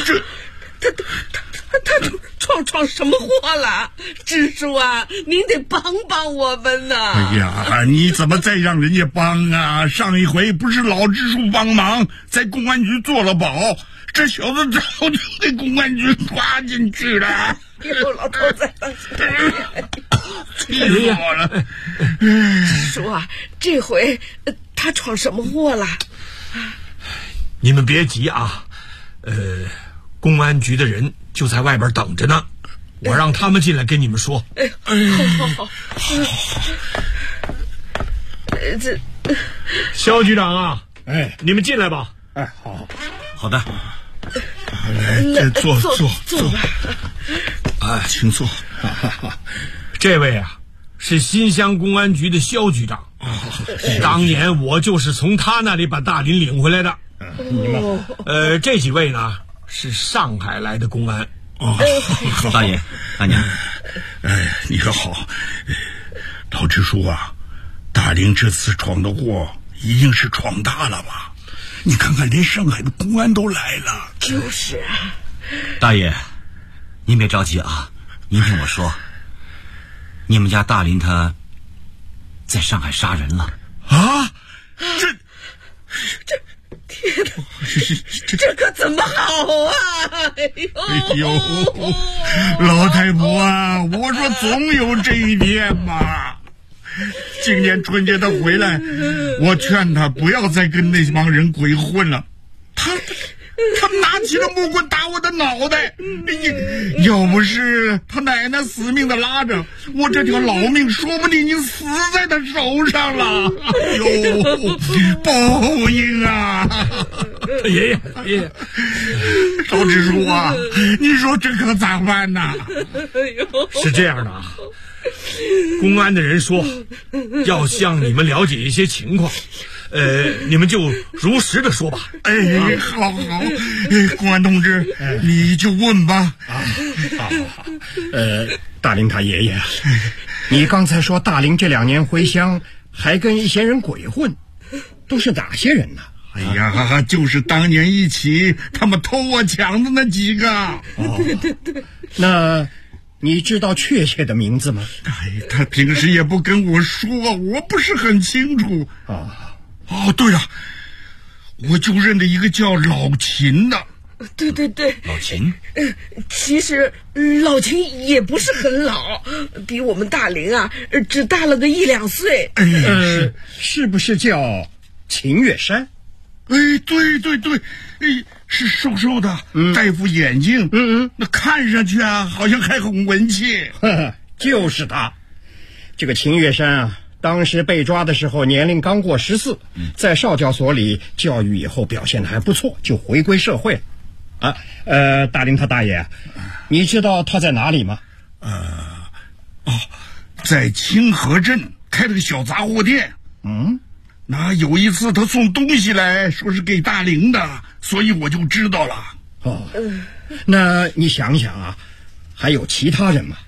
他闯什么祸了？支书啊，您得帮帮我们呐！
哎呀，你怎么再让人家帮啊？上一回不是老支书帮忙，在公安局做了保，这小子早就被公安局抓进去了。
有老头在当心，
气死我了！
支书啊，这回他闯什么祸了？
你们别急啊，公安局的人就在外边等着呢，我让他们进来跟你们说。
好。这
肖局长啊，你们进来吧。
好的。坐吧。请坐。
这位啊，是新乡公安局的肖局长。当年我就是从他那里把大林领回来的。这几位呢是上海来的公安。
大爷大娘，
你可好。老支书啊，大林这次闯的祸一定是闯大了吧？你看看，连上海的公安都来了。
就是啊。
大爷您别着急啊，您听我说，你们家大林他在上海杀人了
啊！
天哪，这可怎么好啊！
哎呦，老太婆啊，我说总有这一天嘛。今年春节他回来，我劝他不要再跟那帮人鬼混了。他拿起了木棍打我的脑袋，要不是他奶奶死命的拉着我，这条老命说不定已经死在他手上了。哎呦，报应啊！
爷爷，
赵支书啊，你说这可咋办呢？
是这样的啊，公安的人说要向你们了解一些情况，你们就如实的说吧。
好，公安同志，你就问吧。
好。大林他爷爷，你刚才说大林这2年回乡还跟一些人鬼混，都是哪些人呢？
哎呀，就是当年一起他们偷我抢的那几个。
对。那你知道确切的名字吗？
他平时也不跟我说，我不是很清楚。哦，对了，我就认得一个叫老秦的。
对对对，
老秦。
其实老秦也不是很老，比我们大林啊只大了个1-2岁。
是不是叫秦月山？
对，是瘦瘦的，戴副眼镜，那看上去啊，好像还很文气。
就是他，这个秦月山啊，当时被抓的时候年龄刚过14，在少教所里教育以后表现得还不错，就回归社会了。大林他大爷，你知道他在哪里吗？
在清河镇开了个小杂货店。那有一次他送东西来说是给大林的，所以我就知道了。
那你想想啊，还有其他人吗？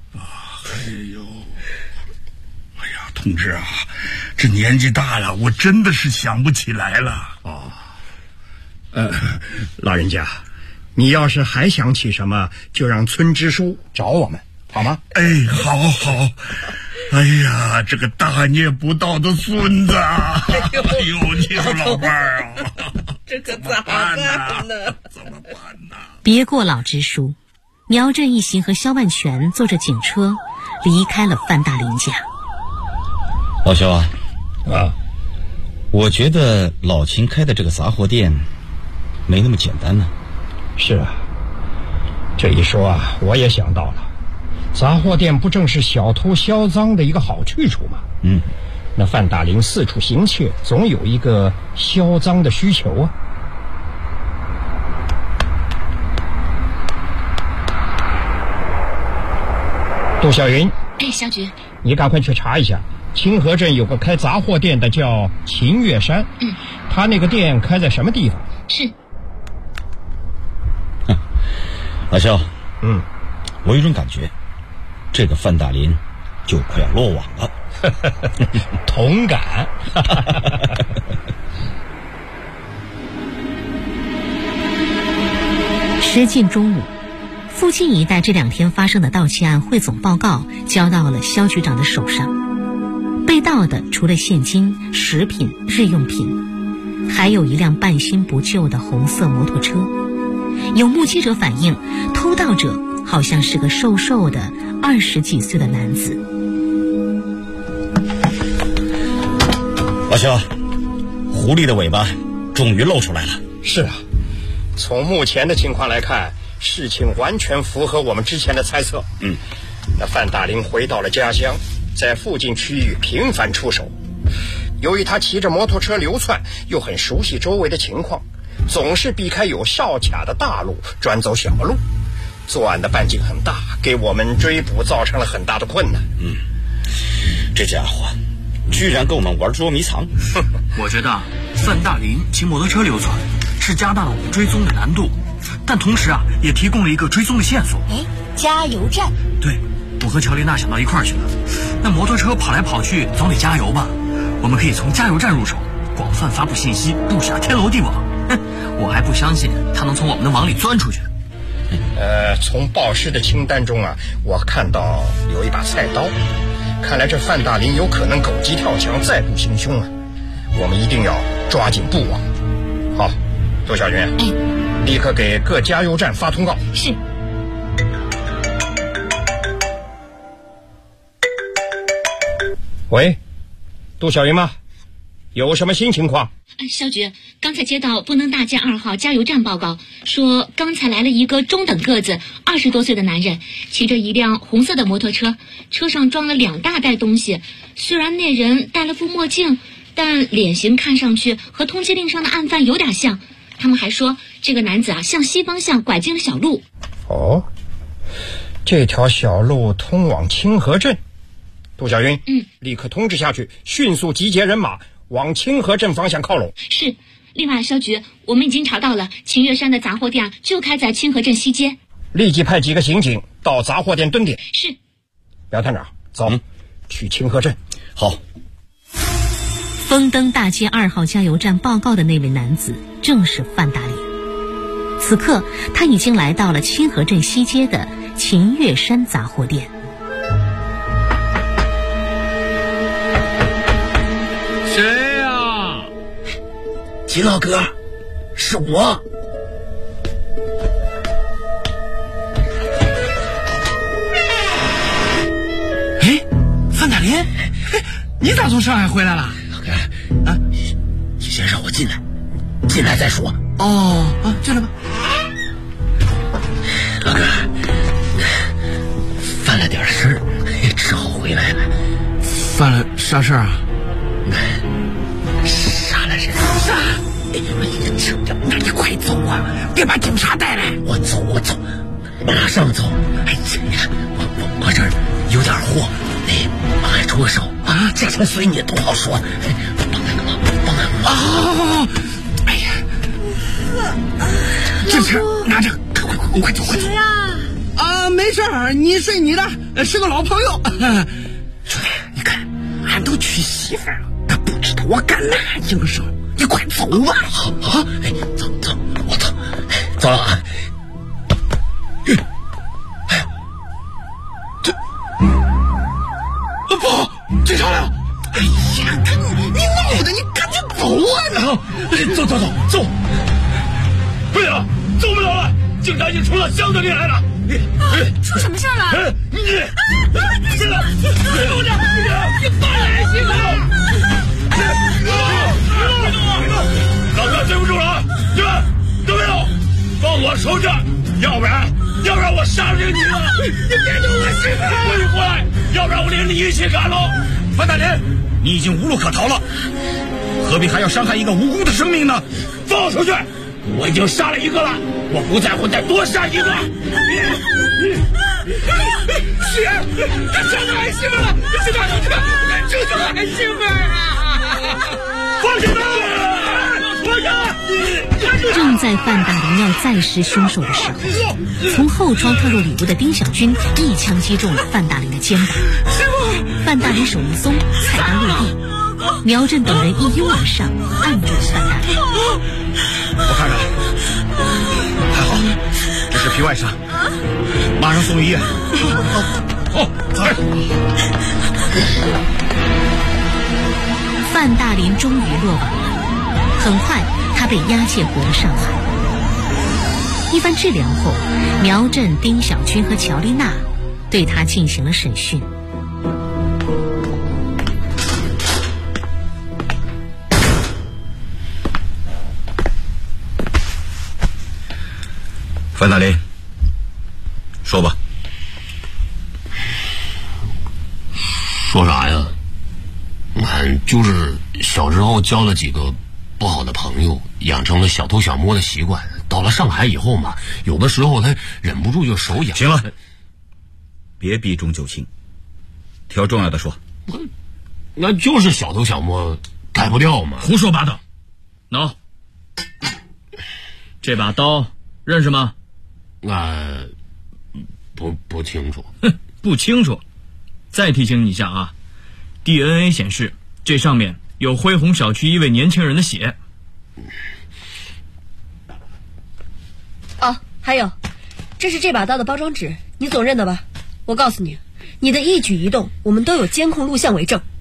同志啊，这年纪大了，我真的是想不起来了。
老人家，你要是还想起什么，就让村支书找我们，好吗？
好。哎呀，这个大逆不道的孙子啊！你说老伴儿啊，
这可咋办呢？
怎么办呢？
别过老支书，苗振一行和肖万全坐着警车离开了范大林家。
老肖啊，我觉得老秦开的这个杂货店没那么简单呢。
是啊，这一说啊，我也想到了。杂货店不正是小偷销赃的一个好去处吗？那范大林四处行窃，总有一个销赃的需求啊。杜小云，
肖局，
你赶快去查一下，清河镇有个开杂货店的叫秦月山，他那个店开在什么地方？
是。
老肖，我有种感觉，这个范大林就快要落网了。
同感。
时近中午，附近一带这2天发生的盗窃案汇总报告交到了肖局长的手上。被盗的除了现金、食品、日用品，还有一辆半新不旧的红色摩托车。有目击者反映，偷盗者好像是个瘦瘦的20几岁的男子。
老肖，狐狸的尾巴终于露出来了。
是啊，从目前的情况来看，事情完全符合我们之前的猜测。那范大林回到了家乡，在附近区域频繁出手。由于他骑着摩托车流窜，又很熟悉周围的情况，总是避开有哨卡的大路，专走小路。作案的半径很大，给我们追捕造成了很大的困难。
这家伙居然跟我们玩捉迷藏。
我觉得范大林骑摩托车流窜是加大了我们追踪的难度，但同时啊也提供了一个追踪的线索。
加油站。
对，我和乔丽娜想到一块儿去了。那摩托车跑来跑去总得加油吧，我们可以从加油站入手，广泛发布信息，布下天罗地网。我还不相信他能从我们的网里钻出去。
从报失的清单中啊，我看到有一把菜刀，看来这范大林有可能狗急跳墙，再度行凶啊！我们一定要抓紧布网。好，杜小云，立刻给各加油站发通告。
是。
喂，杜小云吗？有什么新情况？
肖局，刚才接到不能大街2号加油站报告，说刚才来了一个中等个子20多岁的男人，骑着一辆红色的摩托车，车上装了2大袋东西。虽然那人戴了副墨镜，但脸型看上去和通缉令上的案犯有点像。他们还说这个男子啊向西方向拐进了小路。
哦，这条小路通往清河镇。杜小云，立刻通知下去，迅速集结人马往清河镇方向靠拢。
是。另外，肖局，我们已经查到了秦月山的杂货店就开在清河镇西街。
立即派几个刑警到杂货店蹲点。
是。
苗探长，走，去清河镇。
好。
丰登大街2号加油站报告的那位男子正是范大林。此刻，他已经来到了清河镇西街的秦月山杂货店。
谁呀？
秦老哥，是我。
哎，范大林，你咋从上海回来了？
老哥，啊，你先让我进来再说。
哦，啊，进来吧。
老哥，犯了点事儿，只好回来了。
犯了啥事儿啊？
杀了人。
杀？
哎呀，那你快走啊！别把警察带来。我走，马上走。哎呀，我这儿有点货，帮俺出个手啊！价钱随你，都好说。帮俺个忙。
哦，哎呀，这钱拿着，快走！
谁呀？
啊，没事儿，你睡你的，是个老朋友。
兄弟，你看，俺都娶媳妇了，他不知道我干那营生，你快走吧。好，哎，走，我走了啊。
不，警察来了！
哎呀，你弄的，你赶紧走啊！
走！不行，走不了了，警察已经冲到巷子里来了。
出什么事了？
你进来，你放来媳妇！老哥对不住了，你们都没有帮我收着，要不然我杀了这个女的！你别动我媳妇！我你过来，要不然我连你一起干喽！范大林，你已经无路可逃了，何必还要伤害一个无辜的生命呢？放我出去！我已经杀了一个了，我不在乎再多杀一个。是，他抢走俺媳妇了！是吧？救救俺媳妇啊！放开他！
正在范大林要再施凶手的时候，从后窗跳入里屋的丁小军一枪击中了范大林的肩膀。范大林手一松，菜刀落地，苗振等人一拥而上，按住了范大林。
我看着，还好，这是皮外伤，马上送医院。走。
范大林终于落网了，很快他被押解回了上海。一番治疗后，苗振、丁小军和乔丽娜对他进行了审讯。
范大林，说吧。
说啥呀？俺就是小时候交了几个不好的朋友，养成了小偷小摸的习惯。到了上海以后嘛，有的时候他忍不住就手痒。
行了，别避重就轻，挑重要的说。
那就是小偷小摸，改不掉嘛。
胡说八道！ 喏，这把刀认识吗？
不清楚。
不清楚。再提醒你一下啊 ，DNA 显示这上面有恢宏小区一位年轻人的血。
哦，还有，这是这把刀的包装纸，你总认得吧？我告诉你，你的一举一动，我们都有监控录像为证。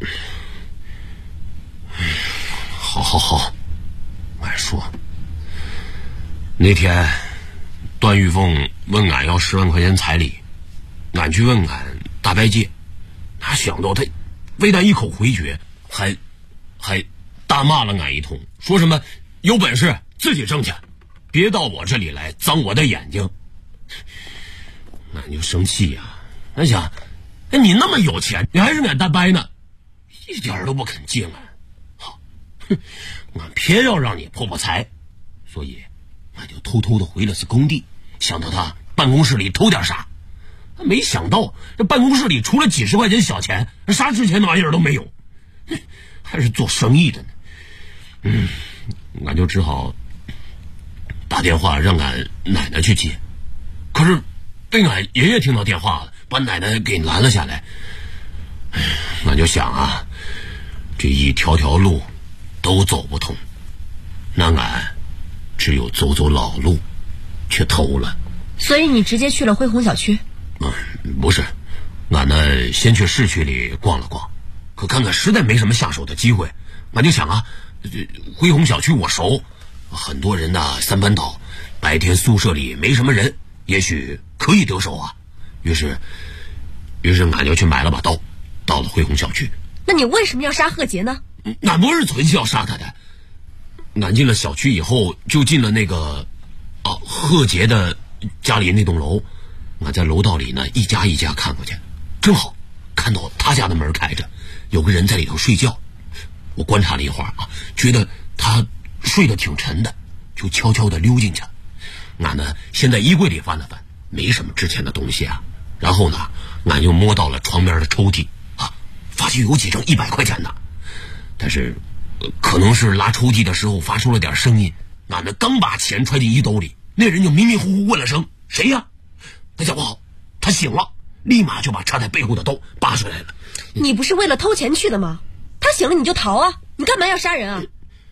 好，俺说，那天段玉凤问俺要10万块钱彩礼，俺去问俺大伯借，哪想到他非但一口回绝，还大骂了俺一通，说什么有本事自己挣钱，别到我这里来脏我的眼睛。俺就生气呀，俺想，你那么有钱，你还是俺大伯呢，一点都不肯借俺。好，俺偏要让你破财，所以俺就偷偷的回了次工地，想到他办公室里偷点啥。没想到这办公室里除了几十块钱小钱，啥值钱的玩意儿都没有，还是做生意的呢。俺就只好打电话让俺奶奶去接，可是被俺爷爷听到电话了，把奶奶给拦了下来。俺就想啊，这一条条路都走不通，那俺只有走老路，却偷了。
所以你直接去了恢宏小区？
不是，俺呢先去市区里逛了逛，可看看实在没什么下手的机会，俺就想啊，恢宏小区我熟，很多人呢三班倒，白天宿舍里没什么人，也许可以得手啊。于是俺就去买了把刀，到了恢宏小区。
那你为什么要杀贺杰呢？
俺不是存心要杀他的。俺进了小区以后，就进了那个贺杰的家里那栋楼。俺在楼道里呢一家一家看过去，正好看到他家的门开着，有个人在里头睡觉。我观察了一会儿啊，觉得他睡得挺沉的，就悄悄地溜进去。俺呢先在衣柜里翻了翻，没什么值钱的东西啊。然后呢俺又摸到了床边的抽屉啊，发现有几张100块钱的。但是可能是拉抽屉的时候发出了点声音，俺呢刚把钱揣进衣兜里，那人就迷迷糊糊问了声谁呀？那家伙他醒了，立马就把插在背后的刀拔出来了。
你不是为了偷钱去的吗？他醒了你就逃啊，你干嘛要杀人啊？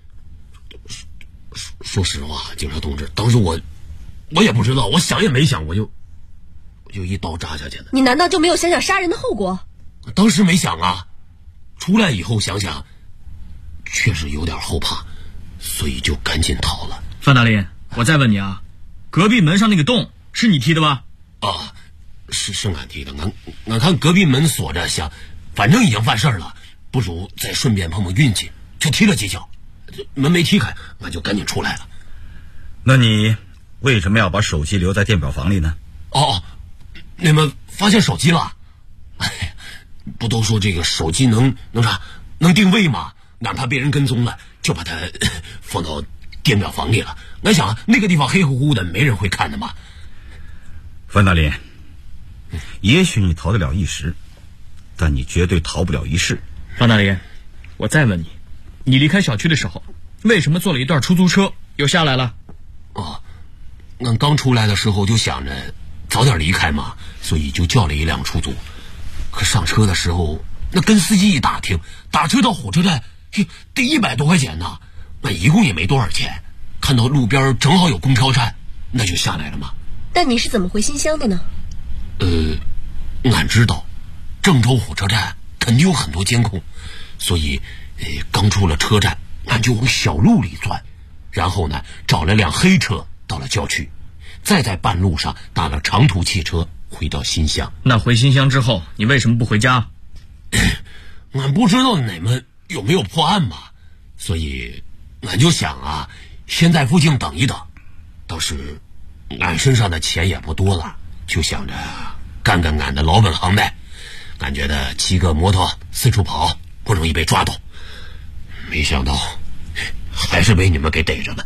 说实话，警察同志，当时我也不知道，我想也没想，我就一刀扎下去了。
你难道就没有想想杀人的后果？
当时没想啊，出来以后想想确实有点后怕，所以就赶紧逃了。
范大林，我再问你啊，隔壁门上那个洞是你踢的吧？
啊，是俺踢的。俺看隔壁门锁着，想反正已经犯事了，不如再顺便碰碰运气，就踢了几脚，门没踢开，俺就赶紧出来了。
那你为什么要把手机留在电表房里呢？
你们发现手机了？不都说这个手机能啥？能定位吗？俺怕被人跟踪了，就把它放到电表房里了。俺想那个地方黑乎乎的，没人会看的嘛。
范大林，也许你逃得了一时，但你绝对逃不了一世。
范大林，我再问你，你离开小区的时候，为什么坐了一段出租车又下来了？
俺刚出来的时候就想着早点离开嘛，所以就叫了一辆出租。可上车的时候，那跟司机一打听，打车到火车站得100多块钱呢，那一共也没多少钱。看到路边正好有公交站，那就下来了嘛。
但你是怎么回新乡的呢？
俺知道郑州火车站肯定有很多监控，所以刚出了车站，俺就往小路里钻，然后呢找了辆黑车到了郊区，再在半路上打了长途汽车回到新乡。
那回新乡之后，你为什么不回家？
俺不知道你们有没有破案嘛，所以俺就想啊，先在附近等一等。倒是俺身上的钱也不多了，就想着干俺的老本行呗。俺觉得骑个摩托四处跑不容易被抓到，没想到还是被你们给逮着了。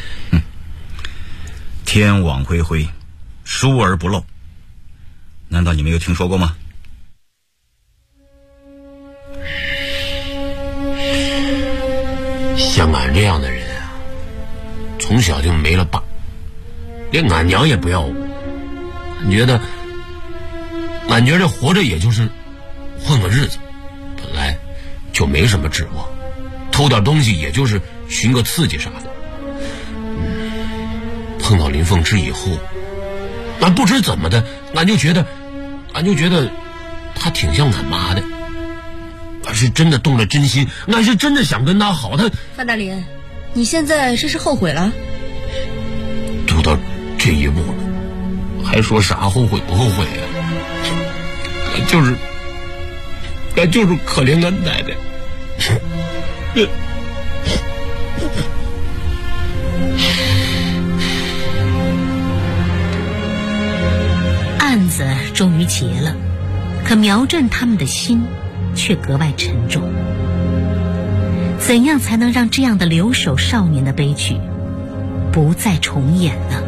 天网恢恢，疏而不漏，难道你没有听说过吗？
像俺这样的人啊，从小就没了爸，连俺娘也不要我。俺觉得活着也就是混个日子，本来就没什么指望，偷点东西也就是寻个刺激啥的。碰到林凤芝以后，俺不知怎么的，俺就觉得她挺像俺妈的。俺是真的动了真心，俺是真的想跟她好。
范大林，你现在这是后悔了？
都到这一步了，还说啥后悔不后悔啊？俺就是可怜俺奶奶。
案子终于结了，可苗振他们的心却格外沉重。怎样才能让这样的留守少年的悲剧不再重演呢？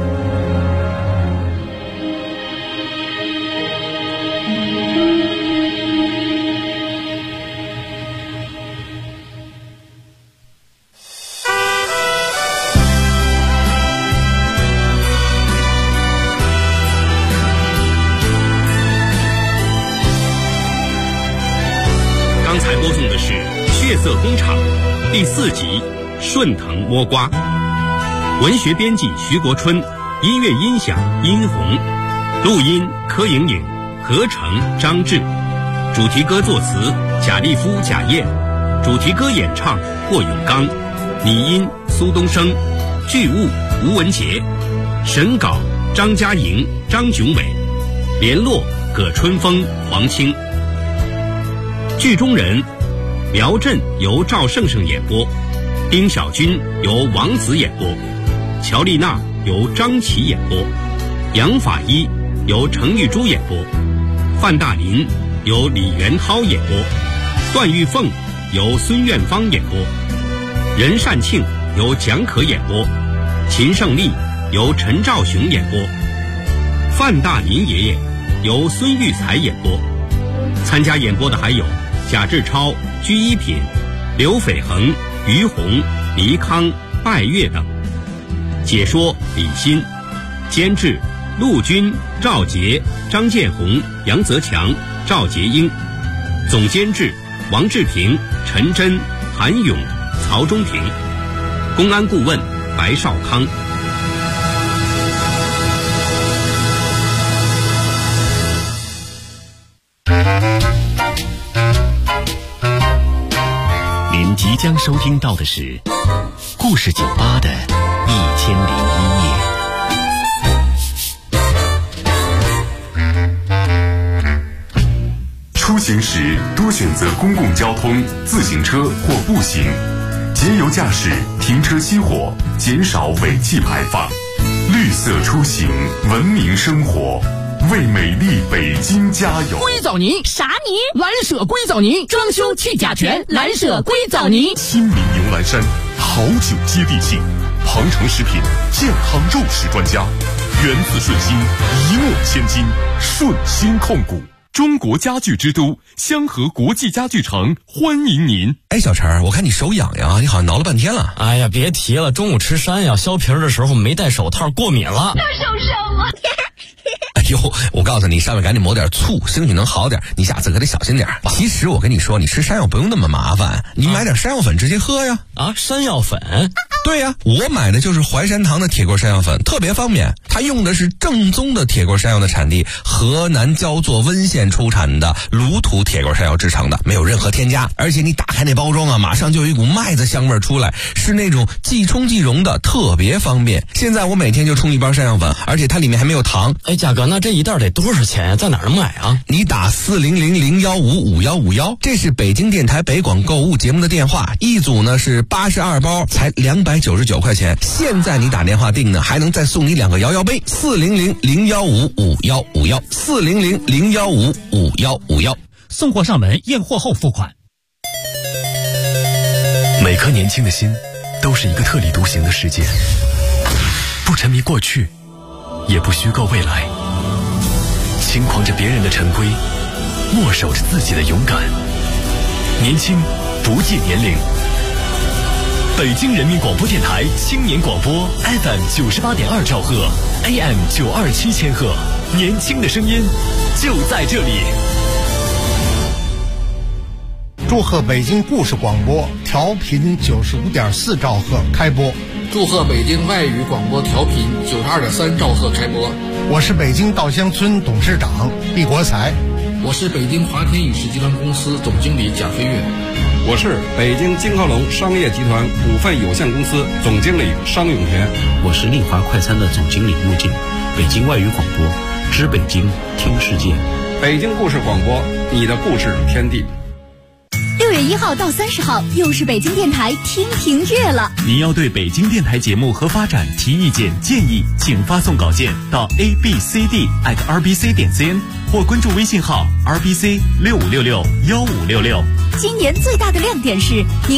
刚才播送的是《血色工厂》第4集《顺藤摸瓜》，文学编辑徐国春， 音乐音响殷红，录音柯莹莹，合成张志，主题歌作词贾立夫、贾燕，主题歌演唱霍永刚，拟音苏东升，剧务吴文杰，审稿张嘉莹、张炯伟，联络葛春风、黄清。剧中人苗震由赵胜胜演播，丁小军由王子演播，乔丽娜由张琪演播，杨法医由程玉珠演播，范大林由李元涛演播，段玉凤由孙苑芳演播，任善庆由蒋可演播，秦胜利由陈兆雄演播，范大林爷爷由孙玉才演播。参加演播的还有贾志超、居一品、刘斐恒、于红、黎康、拜月等。解说李欣，监制陆军、赵杰、张建红、杨泽强、赵杰英，总监制王志平、陈真、韩勇、曹忠平，公安顾问白少康。
您即将收听到的是故事酒吧的1001夜。
出行时多选择公共交通、自行车或步行，节油驾驶，停车熄火，减少尾气排放。绿色出行，文明生活，为美丽北京加油！
硅藻泥啥泥？蓝舍硅藻泥，装修去甲醛，蓝舍硅藻泥。
亲民牛栏山，好酒接地气，庞城食品健康肉食专家，源自顺心，一诺千金，顺心控股。中国家具之都香河国际家具城欢迎您。
哎，小陈，我看你手痒痒，你好像挠了半天了。
哎呀，别提了，中午吃山药削皮的时候没戴手套，过敏了。
又受伤了。
哎呦，我告诉你，上面赶紧抹点醋，兴许能好点。你下次可得小心点。其实我跟你说，你吃山药不用那么麻烦，你买点山药粉直接喝呀。
山药粉？
对呀，我买的就是淮山堂的铁锅山药粉，特别方便。它用的是正宗的铁锅山药的产地河南焦作温县出产的卤土铁锅山药制成的，没有任何添加。而且你打开那包装啊，马上就有一股麦子香味出来，是那种即冲即溶的，特别方便。现在我每天就冲一包山药粉，而且它里面还没有糖。
哎，价格那这一袋得多少钱呀？在哪儿能买啊？
你打400-015-5151，这是北京电台北广购物节目的电话，一组呢是82包，才299块钱。现在你打电话订呢，还能再送你2个摇摇杯。400-015-5151，400-015-5151，
送货上门，验货后付款。每颗年轻的心都是一个特立独行的世界，不沉迷过去，也不虚构未来，轻狂着别人的陈规，默守着自己的勇敢。年轻不计年龄。北京人民广播电台青年广播 FM 98.2兆赫 AM 927千赫，年轻的声音就在这里。
祝贺北京故事广播调频95.4兆赫开播。
祝贺北京外语广播调频92.3兆赫开播。
我是北京稻香村董事长毕国才。
我是北京华天影视集团公司总经理贾飞跃。
我是北京金浩龙商业集团股份有限公司总经理商永田。
我是丽华快餐的总经理陆静。北京外语广播，知北京，听世界。
北京故事广播，你的故事天地。
6月1号到30号，又是北京电台听评月了。
您要对北京电台节目和发展提意见建议，请发送稿件到 abcd@rbc.cn 或关注微信号 rbc65661566。
今年最大的亮点是